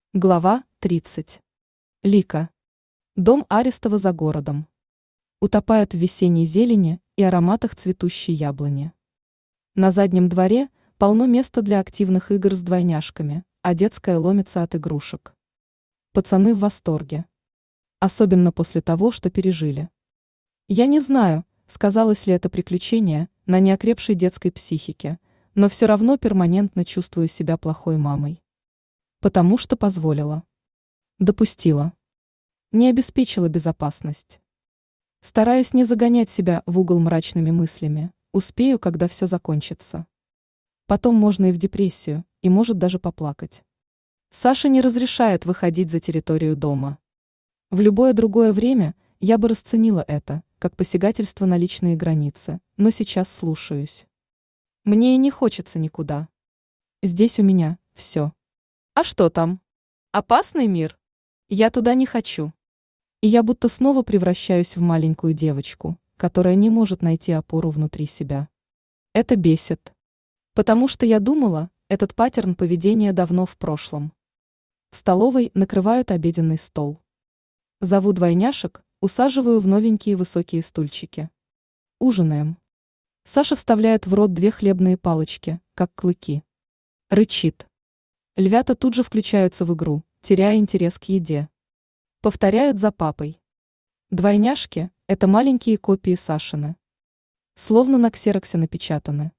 Глава 30. Лика. Дом Аристова за городом. Утопает в весенней зелени и ароматах цветущей яблони. На заднем дворе полно места для активных игр с двойняшками, а детская ломится от игрушек. Пацаны в восторге. Особенно после того, что пережили. Я не знаю, сказалось ли это приключение на неокрепшей детской психике, но все равно перманентно чувствую себя плохой мамой. Потому что позволила. Допустила. Не обеспечила безопасность. Стараюсь не загонять себя в угол мрачными мыслями, успею, когда все закончится. Потом можно и в депрессию, и может даже поплакать. Саша не разрешает выходить за территорию дома. В любое другое время я бы расценила это, как посягательство на личные границы, но сейчас слушаюсь. Мне и не хочется никуда. Здесь у меня все. А что там? Опасный мир? Я туда не хочу. И я будто снова превращаюсь в маленькую девочку, которая не может найти опору внутри себя. Это бесит. Потому что я думала, этот паттерн поведения давно в прошлом. В столовой накрывают обеденный стол. Зову двойняшек, усаживаю в новенькие высокие стульчики. Ужинаем. Саша вставляет в рот 2 хлебные палочки, как клыки. Рычит. Львята тут же включаются в игру, теряя интерес к еде. Повторяют за папой. Двойняшки – это маленькие копии Сашины. Словно на ксероксе напечатаны.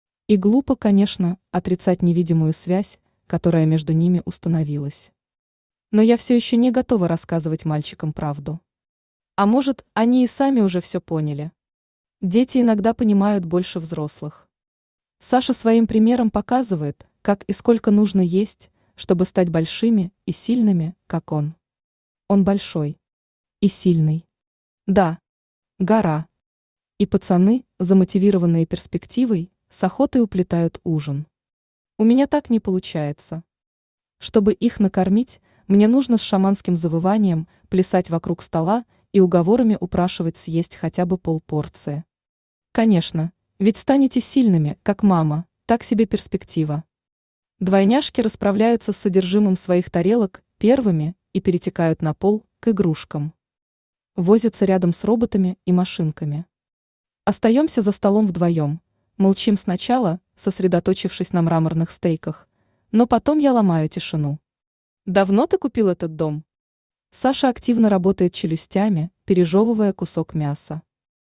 И глупо, конечно, отрицать невидимую связь, которая между ними установилась. Но я все еще не готова рассказывать мальчикам правду. А может, они и сами уже все поняли. Дети иногда понимают больше взрослых. Саша своим примером показывает, как и сколько нужно есть, чтобы стать большими и сильными, как он. Он большой. И сильный. Да. Гора. И пацаны, замотивированные перспективой, с охотой уплетают ужин. У меня так не получается. Чтобы их накормить, мне нужно с шаманским завыванием плясать вокруг стола и уговорами упрашивать съесть хотя бы полпорции. Конечно, ведь станете сильными, как мама, так себе перспектива. Двойняшки расправляются с содержимым своих тарелок первыми и перетекают на пол к игрушкам. Возятся рядом с роботами и машинками. Остаемся за столом вдвоем, молчим сначала, сосредоточившись на мраморных стейках, но потом я ломаю тишину. Давно ты купил этот дом? Саша активно работает челюстями, пережевывая кусок мяса.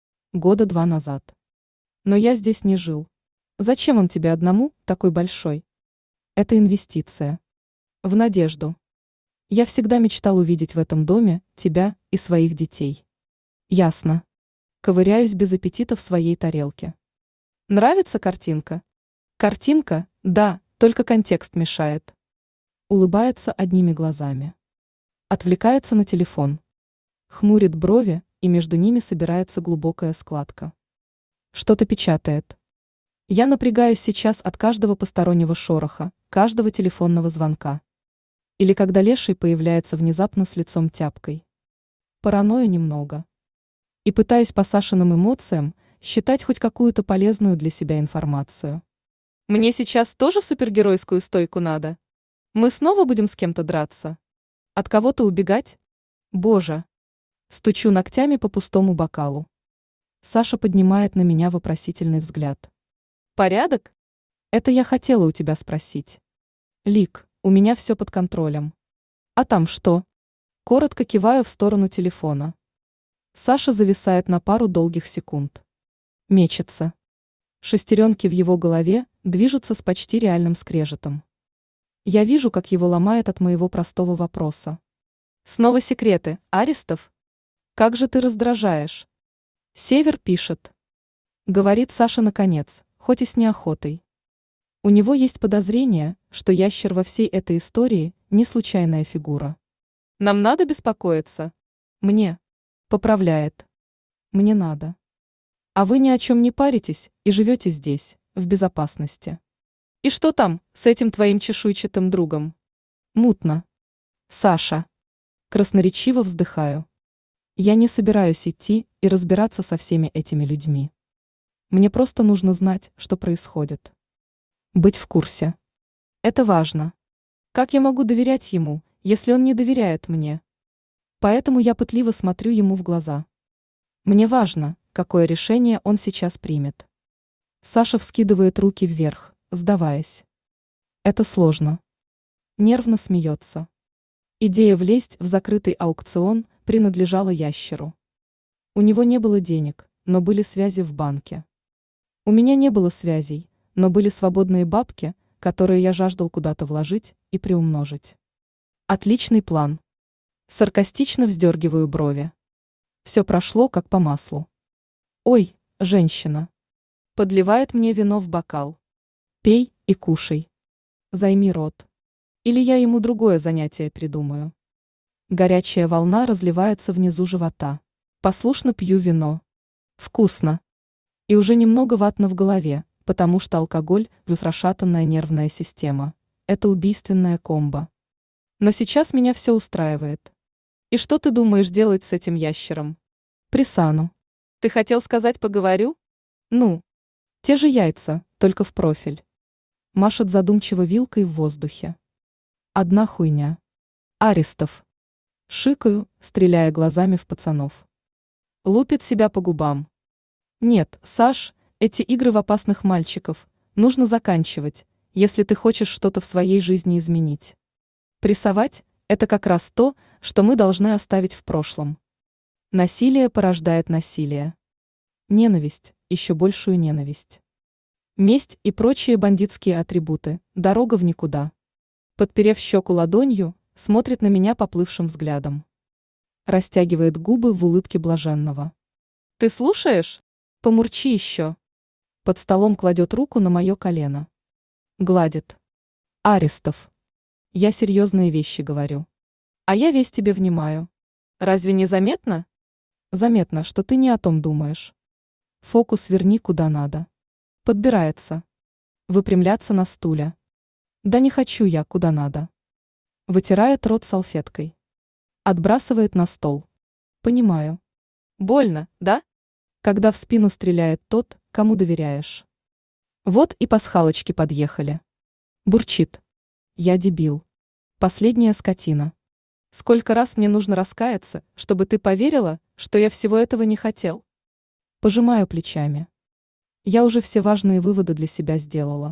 2 года назад. Но я здесь не жил. Зачем он тебе одному, такой большой? Это инвестиция. В надежду. Я всегда мечтал увидеть в этом доме тебя и своих детей. Ясно. Ковыряюсь без аппетита в своей тарелке. Нравится картинка? Картинка, да, только контекст мешает. Улыбается одними глазами. Отвлекается на телефон. Хмурит брови, и между ними собирается глубокая складка. Что-то печатает. Я напрягаюсь сейчас от каждого постороннего шороха, каждого телефонного звонка. Или когда леший появляется внезапно с лицом тяпкой. Паранойю немного. И пытаюсь по Сашиным эмоциям считать хоть какую-то полезную для себя информацию. Мне сейчас тоже в супергеройскую стойку надо? Мы снова будем с кем-то драться? От кого-то убегать? Боже! Стучу ногтями по пустому бокалу. Саша поднимает на меня вопросительный взгляд. Порядок? Это я хотела у тебя спросить. Лик, у меня все под контролем. А там что? Коротко киваю в сторону телефона. Саша зависает на пару долгих секунд. Мечется. Шестеренки в его голове движутся с почти реальным скрежетом. Я вижу, как его ломает от моего простого вопроса. Снова секреты, Аристов? Как же ты раздражаешь? Север пишет. Говорит Саша наконец, хоть и с неохотой. У него есть подозрение, что ящер во всей этой истории не случайная фигура. Нам надо беспокоиться. Мне. Поправляет. Мне надо. А вы ни о чем не паритесь и живете здесь, в безопасности. И что там с этим твоим чешуйчатым другом? Мутно. Саша. Красноречиво вздыхаю. Я не собираюсь идти и разбираться со всеми этими людьми. Мне просто нужно знать, что происходит. Быть в курсе. Это важно. Как я могу доверять ему, если он не доверяет мне? Поэтому я пытливо смотрю ему в глаза. Мне важно, какое решение он сейчас примет. Саша вскидывает руки вверх, сдаваясь. Это сложно. Нервно смеется. Идея влезть в закрытый аукцион принадлежала ящеру. У него не было денег, но были связи в банке. У меня не было связей, но были свободные бабки, которые я жаждал куда-то вложить и приумножить. Отличный план. Саркастично вздергиваю брови. Все прошло как по маслу. Ой, женщина. Подливает мне вино в бокал. Пей и кушай. Займи рот. Или я ему другое занятие придумаю. Горячая волна разливается внизу живота. Послушно пью вино. Вкусно. И уже немного ватно в голове, потому что алкоголь плюс расшатанная нервная система – это убийственная комбо. Но сейчас меня все устраивает. И что ты думаешь делать с этим ящером? Присану. Ты хотел сказать поговорю? Ну, те же яйца, только в профиль. Машет задумчиво вилкой в воздухе. Одна хуйня. Аристов. Шикаю, стреляя глазами в пацанов. Лупит себя по губам. Нет, Саш, эти игры в опасных мальчиков нужно заканчивать, если ты хочешь что-то в своей жизни изменить. Прессовать – это как раз то, что мы должны оставить в прошлом. Насилие порождает насилие. Ненависть, еще большую ненависть. Месть и прочие бандитские атрибуты – дорога в никуда. Подперев щеку ладонью, смотрит на меня поплывшим взглядом. Растягивает губы в улыбке блаженного. Ты слушаешь? Помурчи еще. Под столом кладет руку на мое колено. Гладит. Аристов. Я серьезные вещи говорю. А я весь тебе внимаю. Разве не заметно? Заметно, что ты не о том думаешь. Фокус верни куда надо. Подбирается. Выпрямляться на стуле. Да не хочу я куда надо. Вытирает рот салфеткой. Отбрасывает на стол. Понимаю. Больно, да? Когда в спину стреляет тот, кому доверяешь. Вот и пасхалочки подъехали. Бурчит. Я дебил. Последняя скотина. Сколько раз мне нужно раскаяться, чтобы ты поверила, что я всего этого не хотел? Пожимаю плечами. Я уже все важные выводы для себя сделала.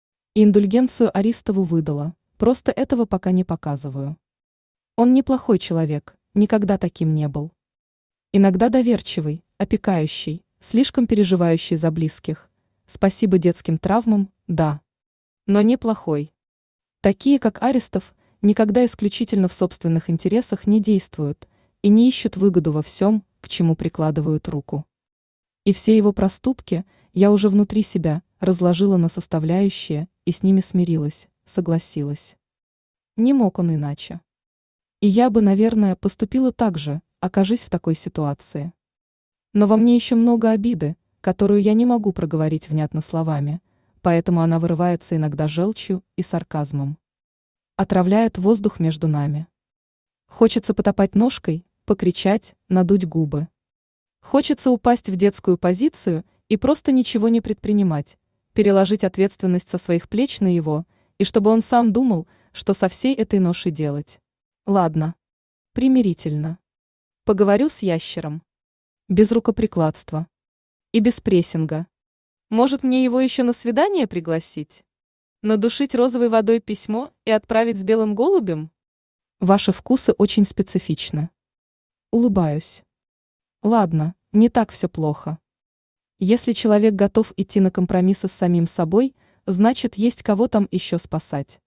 И индульгенцию Аристову выдала, просто этого пока не показываю. Он неплохой человек, никогда таким не был. Иногда доверчивый, опекающий, слишком переживающий за близких. Спасибо детским травмам, да. Но неплохой. Такие, как Аристов, никогда исключительно в собственных интересах не действуют и не ищут выгоду во всем, к чему прикладывают руку. И все его проступки я уже внутри себя разложила на составляющие и с ними смирилась, согласилась. Не мог он иначе. И я бы, наверное, поступила так же, окажись в такой ситуации. Но во мне еще много обиды, которую я не могу проговорить внятно словами, поэтому она вырывается иногда желчью и сарказмом. Отравляет воздух между нами. Хочется потопать ножкой, покричать, надуть губы. Хочется упасть в детскую позицию и просто ничего не предпринимать, переложить ответственность со своих плеч на его, и чтобы он сам думал, что со всей этой ношей делать. Ладно. Примирительно. Поговорю с ящером. Без рукоприкладства. И без прессинга. Может, мне его еще на свидание пригласить? Надушить розовой водой письмо и отправить с белым голубем? Ваши вкусы очень специфичны. Улыбаюсь. Ладно, не так все плохо. Если человек готов идти на компромиссы с самим собой, значит, есть кого там еще спасать.